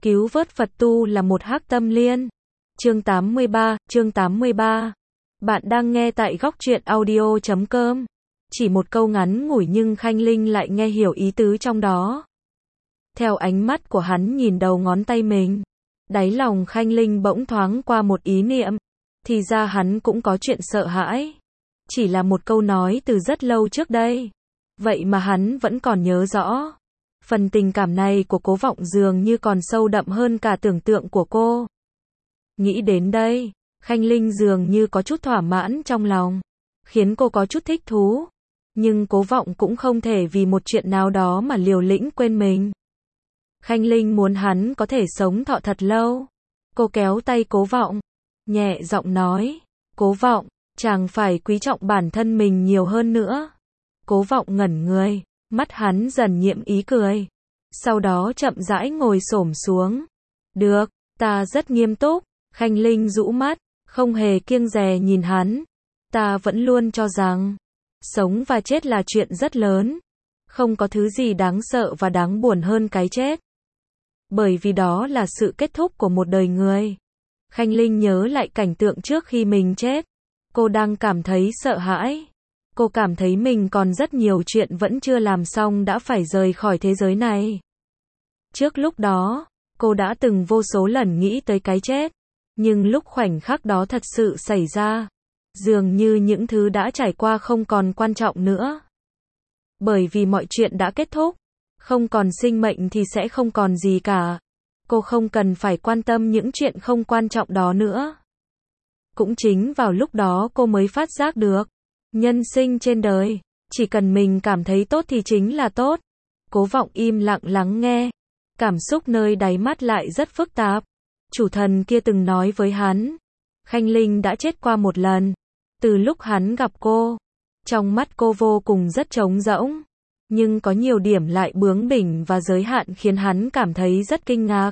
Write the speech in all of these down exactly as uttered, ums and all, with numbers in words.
Cứu vớt Phật tu là một hắc tâm liên. Chương tám mươi ba, chương tám mươi ba. Bạn đang nghe tại góc truyện audio chấm com. Chỉ một câu ngắn ngủi nhưng Khanh Linh lại nghe hiểu ý tứ trong đó. Theo ánh mắt của hắn nhìn đầu ngón tay mình, đáy lòng Khanh Linh bỗng thoáng qua một ý niệm. Thì ra hắn cũng có chuyện sợ hãi. Chỉ là một câu nói từ rất lâu trước đây. Vậy mà hắn vẫn còn nhớ rõ. Phần tình cảm này của Cố Vọng dường như còn sâu đậm hơn cả tưởng tượng của cô. Nghĩ đến đây, Khanh Linh dường như có chút thỏa mãn trong lòng, khiến cô có chút thích thú. Nhưng Cố Vọng cũng không thể vì một chuyện nào đó mà liều lĩnh quên mình. Khanh Linh muốn hắn có thể sống thọ thật lâu. Cô kéo tay Cố Vọng, nhẹ giọng nói, Cố Vọng, chàng phải quý trọng bản thân mình nhiều hơn nữa. Cố Vọng ngẩn người, mắt hắn dần nhiễm ý cười. Sau đó chậm rãi ngồi xổm xuống. Được, ta rất nghiêm túc. Khanh Linh rũ mắt, không hề kiêng dè nhìn hắn. Ta vẫn luôn cho rằng, sống và chết là chuyện rất lớn. Không có thứ gì đáng sợ và đáng buồn hơn cái chết. Bởi vì đó là sự kết thúc của một đời người. Khanh Linh nhớ lại cảnh tượng trước khi mình chết. Cô đang cảm thấy sợ hãi. Cô cảm thấy mình còn rất nhiều chuyện vẫn chưa làm xong đã phải rời khỏi thế giới này. Trước lúc đó, cô đã từng vô số lần nghĩ tới cái chết. Nhưng lúc khoảnh khắc đó thật sự xảy ra, dường như những thứ đã trải qua không còn quan trọng nữa. Bởi vì mọi chuyện đã kết thúc, không còn sinh mệnh thì sẽ không còn gì cả. Cô không cần phải quan tâm những chuyện không quan trọng đó nữa. Cũng chính vào lúc đó cô mới phát giác được, nhân sinh trên đời, chỉ cần mình cảm thấy tốt thì chính là tốt. Cố Vọng im lặng lắng nghe, cảm xúc nơi đáy mắt lại rất phức tạp. Chủ thần kia từng nói với hắn, Khanh Linh đã chết qua một lần. Từ lúc hắn gặp cô, trong mắt cô vô cùng rất trống rỗng. Nhưng có nhiều điểm lại bướng bỉnh và giới hạn khiến hắn cảm thấy rất kinh ngạc.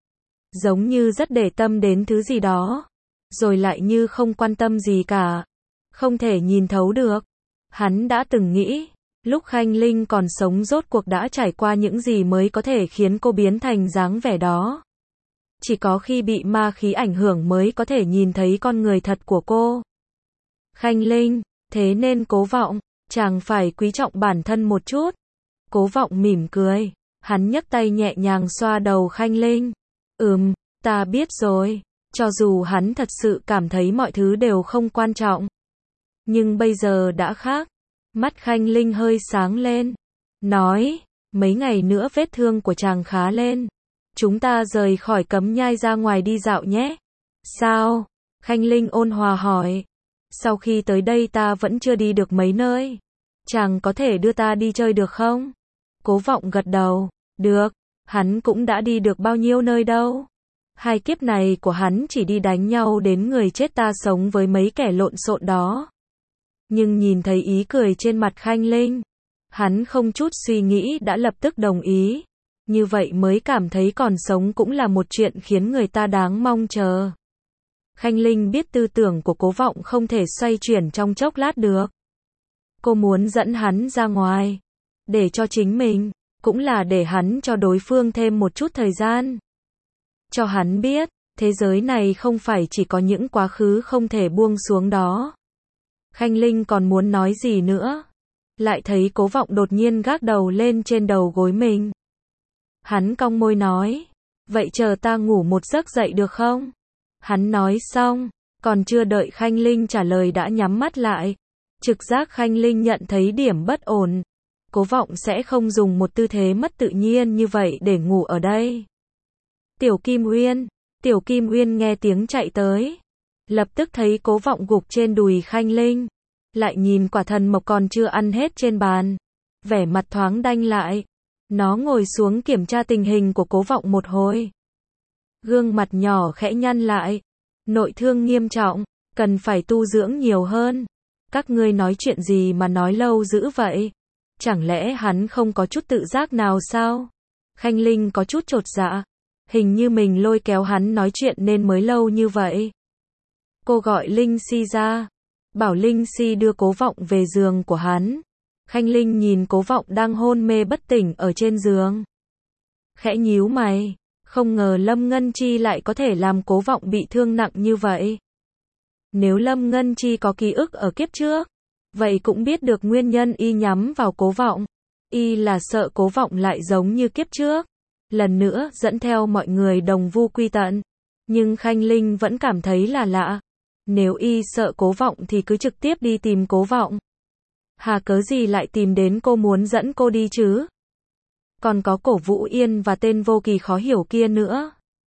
Giống như rất để tâm đến thứ gì đó, rồi lại như không quan tâm gì cả. Không thể nhìn thấu được. Hắn đã từng nghĩ, lúc Khanh Linh còn sống rốt cuộc đã trải qua những gì mới có thể khiến cô biến thành dáng vẻ đó. Chỉ có khi bị ma khí ảnh hưởng mới có thể nhìn thấy con người thật của cô. Khanh Linh, thế nên Cố Vọng, chàng phải quý trọng bản thân một chút. Cố Vọng mỉm cười, hắn nhấc tay nhẹ nhàng xoa đầu Khanh Linh. Ừm, ta biết rồi. Cho dù hắn thật sự cảm thấy mọi thứ đều không quan trọng. Nhưng bây giờ đã khác. Mắt Khanh Linh hơi sáng lên. Nói, mấy ngày nữa vết thương của chàng khá lên. Chúng ta rời khỏi Cấm Nhai ra ngoài đi dạo nhé. Sao? Khanh Linh ôn hòa hỏi. Sau khi tới đây ta vẫn chưa đi được mấy nơi. Chàng có thể đưa ta đi chơi được không? Cố Vọng gật đầu. Được. Hắn cũng đã đi được bao nhiêu nơi đâu. Hai kiếp này của hắn chỉ đi đánh nhau đến người chết ta sống với mấy kẻ lộn xộn đó. Nhưng nhìn thấy ý cười trên mặt Khanh Linh, hắn không chút suy nghĩ đã lập tức đồng ý. Như vậy mới cảm thấy còn sống cũng là một chuyện khiến người ta đáng mong chờ. Khanh Linh biết tư tưởng của Cố Vọng không thể xoay chuyển trong chốc lát được. Cô muốn dẫn hắn ra ngoài. Để cho chính mình, cũng là để hắn cho đối phương thêm một chút thời gian. Cho hắn biết, thế giới này không phải chỉ có những quá khứ không thể buông xuống đó. Khanh Linh còn muốn nói gì nữa. Lại thấy Cố Vọng đột nhiên gác đầu lên trên đầu gối mình. Hắn cong môi nói, vậy chờ ta ngủ một giấc dậy được không? Hắn nói xong, còn chưa đợi Khanh Linh trả lời đã nhắm mắt lại. Trực giác Khanh Linh nhận thấy điểm bất ổn. Cố Vọng sẽ không dùng một tư thế mất tự nhiên như vậy để ngủ ở đây. Tiểu Kim Uyên, Tiểu Kim Uyên nghe tiếng chạy tới. Lập tức thấy Cố Vọng gục trên đùi Khanh Linh. Lại nhìn quả thần mộc còn chưa ăn hết trên bàn. Vẻ mặt thoáng đanh lại. Nó ngồi xuống kiểm tra tình hình của Cố Vọng một hồi. Gương mặt nhỏ khẽ nhăn lại. Nội thương nghiêm trọng, cần phải tu dưỡng nhiều hơn. Các ngươi nói chuyện gì mà nói lâu dữ vậy? Chẳng lẽ hắn không có chút tự giác nào sao? Khanh Linh có chút chột dạ. Hình như mình lôi kéo hắn nói chuyện nên mới lâu như vậy. Cô gọi Linh Si ra. Bảo Linh Si đưa Cố Vọng về giường của hắn. Khanh Linh nhìn Cố Vọng đang hôn mê bất tỉnh ở trên giường. Khẽ nhíu mày. Không ngờ Lâm Ngân Chi lại có thể làm Cố Vọng bị thương nặng như vậy. Nếu Lâm Ngân Chi có ký ức ở kiếp trước, vậy cũng biết được nguyên nhân y nhắm vào Cố Vọng. Y là sợ Cố Vọng lại giống như kiếp trước, lần nữa dẫn theo mọi người đồng vu quy tận. Nhưng Khanh Linh vẫn cảm thấy là lạ. Nếu y sợ Cố Vọng thì cứ trực tiếp đi tìm Cố Vọng. Hà cớ gì lại tìm đến cô muốn dẫn cô đi chứ? Còn có Cổ Vũ Yên và tên vô kỳ khó hiểu kia nữa.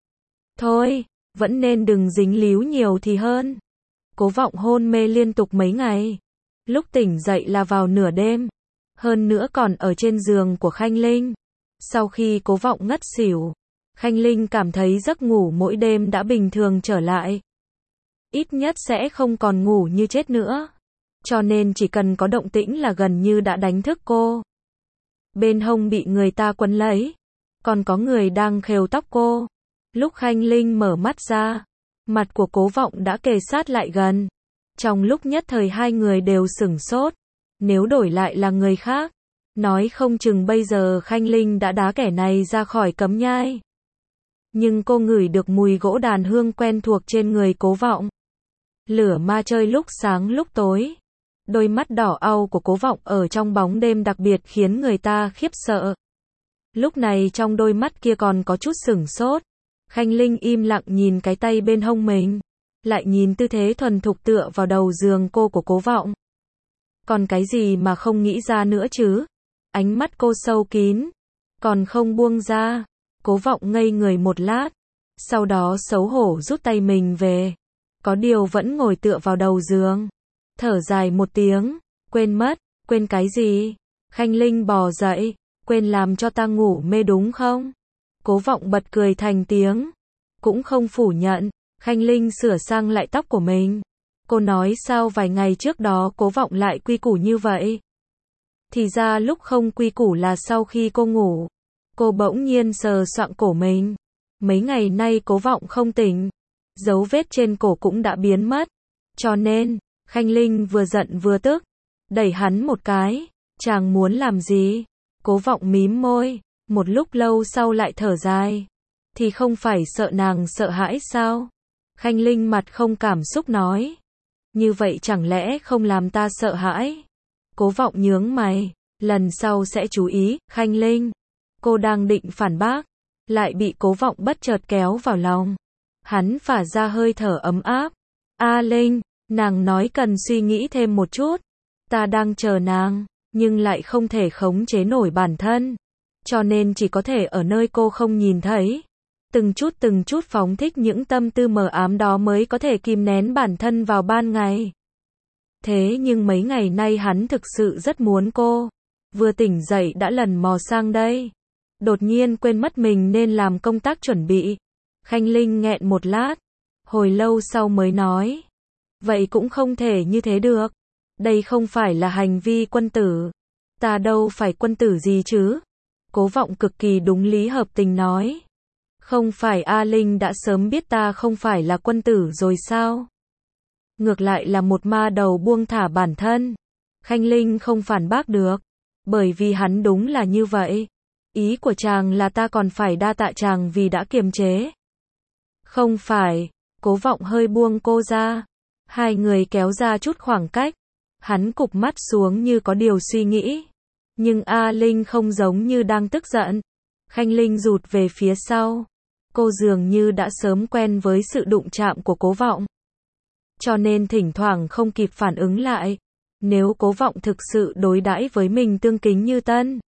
Thôi, vẫn nên đừng dính líu nhiều thì hơn. Cố Vọng hôn mê liên tục mấy ngày. Lúc tỉnh dậy là vào nửa đêm. Hơn nữa còn ở trên giường của Khanh Linh. Sau khi Cố Vọng ngất xỉu, Khanh Linh cảm thấy giấc ngủ mỗi đêm đã bình thường trở lại. Ít nhất sẽ không còn ngủ như chết nữa. Cho nên chỉ cần có động tĩnh là gần như đã đánh thức cô. Bên hông bị người ta quấn lấy. Còn có người đang khều tóc cô. Lúc Khanh Linh mở mắt ra, mặt của Cố Vọng đã kề sát lại gần. Trong lúc nhất thời hai người đều sửng sốt. Nếu đổi lại là người khác, nói không chừng bây giờ Khanh Linh đã đá kẻ này ra khỏi cấm nhai. Nhưng cô ngửi được mùi gỗ đàn hương quen thuộc trên người Cố Vọng. Lửa ma chơi lúc sáng lúc tối. Đôi mắt đỏ au của Cố Vọng ở trong bóng đêm đặc biệt khiến người ta khiếp sợ. Lúc này trong đôi mắt kia còn có chút sửng sốt. Khanh Linh im lặng nhìn cái tay bên hông mình. Lại nhìn tư thế thuần thục tựa vào đầu giường cô của Cố Vọng. Còn cái gì mà không nghĩ ra nữa chứ? Ánh mắt cô sâu kín. Còn không buông ra. Cố Vọng ngây người một lát. Sau đó xấu hổ rút tay mình về. Có điều vẫn ngồi tựa vào đầu giường. Thở dài một tiếng. Quên mất. Quên cái gì? Khanh Linh bò dậy. Quên làm cho ta ngủ mê đúng không? Cố Vọng bật cười thành tiếng. Cũng không phủ nhận. Khanh Linh sửa sang lại tóc của mình. Cô nói sao vài ngày trước đó Cố Vọng lại quy củ như vậy? Thì ra lúc không quy củ là sau khi cô ngủ. Cô bỗng nhiên sờ soạng cổ mình. Mấy ngày nay Cố Vọng không tỉnh. Dấu vết trên cổ cũng đã biến mất. Cho nên, Khanh Linh vừa giận vừa tức. Đẩy hắn một cái. Chàng muốn làm gì? Cố Vọng mím môi. Một lúc lâu sau lại thở dài. Thì không phải sợ nàng sợ hãi sao? Khanh Linh mặt không cảm xúc nói. Như vậy chẳng lẽ không làm ta sợ hãi? Cố Vọng nhướng mày. Lần sau sẽ chú ý, Khanh Linh. Cô đang định phản bác. Lại bị Cố Vọng bất chợt kéo vào lòng. Hắn phả ra hơi thở ấm áp. A Linh, nàng nói cần suy nghĩ thêm một chút. Ta đang chờ nàng, nhưng lại không thể khống chế nổi bản thân. Cho nên chỉ có thể ở nơi cô không nhìn thấy. Từng chút từng chút phóng thích những tâm tư mờ ám đó mới có thể kìm nén bản thân vào ban ngày. Thế nhưng mấy ngày nay hắn thực sự rất muốn cô. Vừa tỉnh dậy đã lần mò sang đây. Đột nhiên quên mất mình nên làm công tác chuẩn bị. Khanh Linh nghẹn một lát. Hồi lâu sau mới nói. Vậy cũng không thể như thế được. Đây không phải là hành vi quân tử. Ta đâu phải quân tử gì chứ. Cố Vọng cực kỳ đúng lý hợp tình nói. Không phải A Linh đã sớm biết ta không phải là quân tử rồi sao? Ngược lại là một ma đầu buông thả bản thân. Khanh Linh không phản bác được. Bởi vì hắn đúng là như vậy. Ý của chàng là ta còn phải đa tạ chàng vì đã kiềm chế. Không phải. Cố Vọng hơi buông cô ra. Hai người kéo ra chút khoảng cách. Hắn cụp mắt xuống như có điều suy nghĩ. Nhưng A Linh không giống như đang tức giận. Khanh Linh rụt về phía sau. Cô dường như đã sớm quen với sự đụng chạm của Cố Vọng. Cho nên thỉnh thoảng không kịp phản ứng lại. Nếu Cố Vọng thực sự đối đãi với mình tương kính như tân,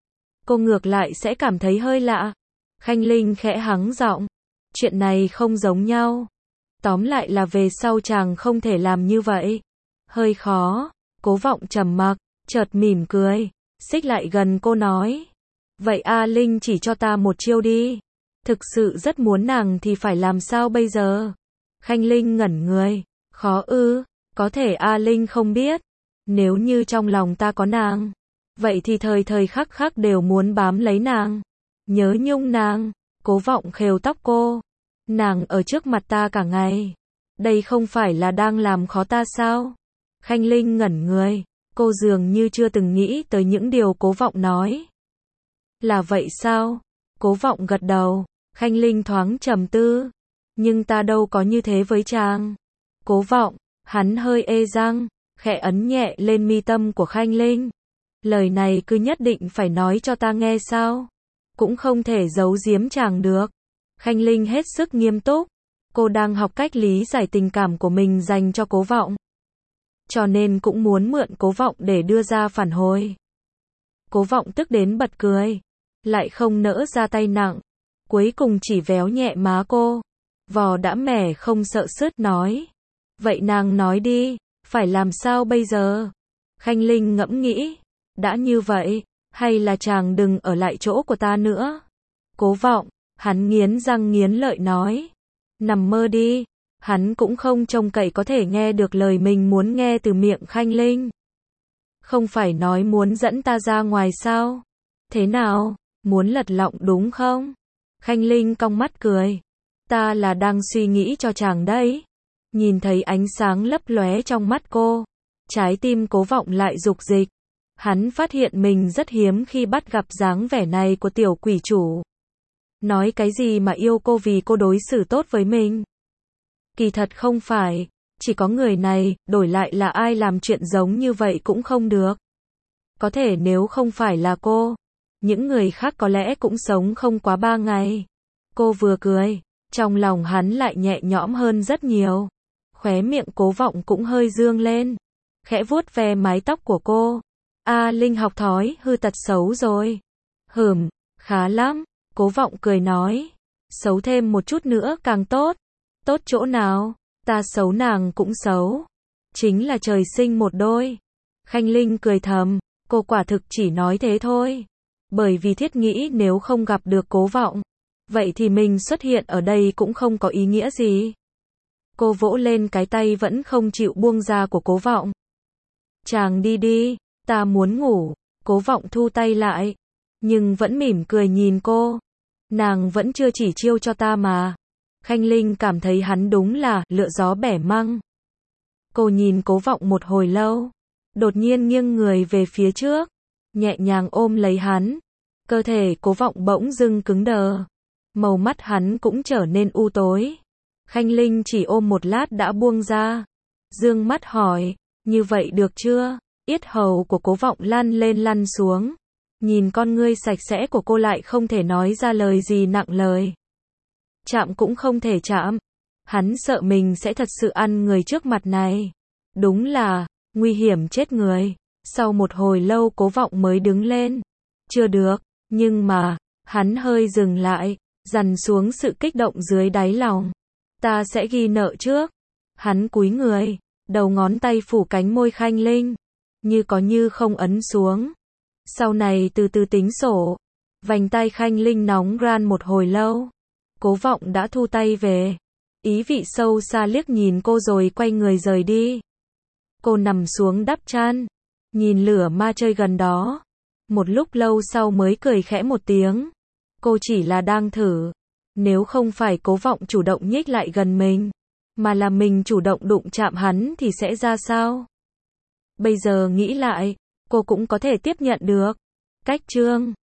cô ngược lại sẽ cảm thấy hơi lạ. Khanh Linh khẽ hắng giọng. Chuyện này không giống nhau. Tóm lại là về sau chàng không thể làm như vậy. Hơi khó. Cố Vọng trầm mặc, chợt mỉm cười, xích lại gần cô nói. Vậy A Linh chỉ cho ta một chiêu đi. Thực sự rất muốn nàng thì phải làm sao bây giờ? Khanh Linh ngẩn người. Khó ư? Có thể A Linh không biết. Nếu như trong lòng ta có nàng, vậy thì thời thời khắc khắc đều muốn bám lấy nàng. Nhớ nhung nàng. Cố Vọng khều tóc cô. Nàng ở trước mặt ta cả ngày. Đây không phải là đang làm khó ta sao? Khanh Linh ngẩn người. Cô dường như chưa từng nghĩ tới những điều Cố Vọng nói. Là vậy sao? Cố Vọng gật đầu. Khanh Linh thoáng trầm tư. Nhưng ta đâu có như thế với chàng. Cố Vọng, hắn hơi ê răng, khẽ ấn nhẹ lên mi tâm của Khanh Linh. Lời này cứ nhất định phải nói cho ta nghe sao? Cũng không thể giấu giếm chàng được. Khanh Linh hết sức nghiêm túc. Cô đang học cách lý giải tình cảm của mình dành cho Cố Vọng. Cho nên cũng muốn mượn Cố Vọng để đưa ra phản hồi. Cố Vọng tức đến bật cười. Lại không nỡ ra tay nặng. Cuối cùng chỉ véo nhẹ má cô. Vò đã mẻ không sợ sứt nói. Vậy nàng nói đi, phải làm sao bây giờ? Khanh Linh ngẫm nghĩ. Đã như vậy, hay là chàng đừng ở lại chỗ của ta nữa? Cố Vọng, hắn nghiến răng nghiến lợi nói. Nằm mơ đi, hắn cũng không trông cậy có thể nghe được lời mình muốn nghe từ miệng Khanh Linh. Không phải nói muốn dẫn ta ra ngoài sao? Thế nào, muốn lật lọng đúng không? Khanh Linh cong mắt cười. Ta là đang suy nghĩ cho chàng đấy. Nhìn thấy ánh sáng lấp lóe trong mắt cô, trái tim Cố Vọng lại dục dịch. Hắn phát hiện mình rất hiếm khi bắt gặp dáng vẻ này của tiểu quỷ chủ. Nói cái gì mà yêu cô vì cô đối xử tốt với mình? Kỳ thật không phải, chỉ có người này, đổi lại là ai làm chuyện giống như vậy cũng không được. Có thể nếu không phải là cô, những người khác có lẽ cũng sống không quá ba ngày. Cô vừa cười, trong lòng hắn lại nhẹ nhõm hơn rất nhiều. Khóe miệng Cố Vọng cũng hơi dương lên, khẽ vuốt ve mái tóc của cô. A Linh học thói hư tật xấu rồi. Hừm, khá lắm. Cố Vọng cười nói. Xấu thêm một chút nữa càng tốt. Tốt chỗ nào? Ta xấu nàng cũng xấu. Chính là trời sinh một đôi. Khanh Linh cười thầm. Cô quả thực chỉ nói thế thôi. Bởi vì thiết nghĩ nếu không gặp được Cố Vọng, vậy thì mình xuất hiện ở đây cũng không có ý nghĩa gì. Cô vỗ lên cái tay vẫn không chịu buông ra của Cố Vọng. Chàng đi đi. Ta muốn ngủ. Cố Vọng thu tay lại, nhưng vẫn mỉm cười nhìn cô. Nàng vẫn chưa chỉ chiêu cho ta mà. Khanh Linh cảm thấy hắn đúng là lựa gió bẻ măng. Cô nhìn Cố Vọng một hồi lâu, đột nhiên nghiêng người về phía trước, nhẹ nhàng ôm lấy hắn. Cơ thể Cố Vọng bỗng dưng cứng đờ, màu mắt hắn cũng trở nên u tối. Khanh Linh chỉ ôm một lát đã buông ra, dương mắt hỏi, như vậy được chưa? Yết hầu của Cố Vọng lăn lên lăn xuống. Nhìn con ngươi sạch sẽ của cô lại không thể nói ra lời gì nặng lời. Chạm cũng không thể chạm. Hắn sợ mình sẽ thật sự ăn người trước mặt này. Đúng là, nguy hiểm chết người. Sau một hồi lâu Cố Vọng mới đứng lên. Chưa được, nhưng mà, hắn hơi dừng lại, dằn xuống sự kích động dưới đáy lòng. Ta sẽ ghi nợ trước. Hắn cúi người, đầu ngón tay phủ cánh môi Khanh Linh. Như có như không ấn xuống. Sau này từ từ tính sổ. Vành tay Khanh Linh nóng ran một hồi lâu. Cố Vọng đã thu tay về. Ý vị sâu xa liếc nhìn cô rồi quay người rời đi. Cô nằm xuống đắp chăn, nhìn lửa ma chơi gần đó. Một lúc lâu sau mới cười khẽ một tiếng. Cô chỉ là đang thử. Nếu không phải Cố Vọng chủ động nhích lại gần mình, mà là mình chủ động đụng chạm hắn thì sẽ ra sao? Bây giờ nghĩ lại, cô cũng có thể tiếp nhận được. Cách chương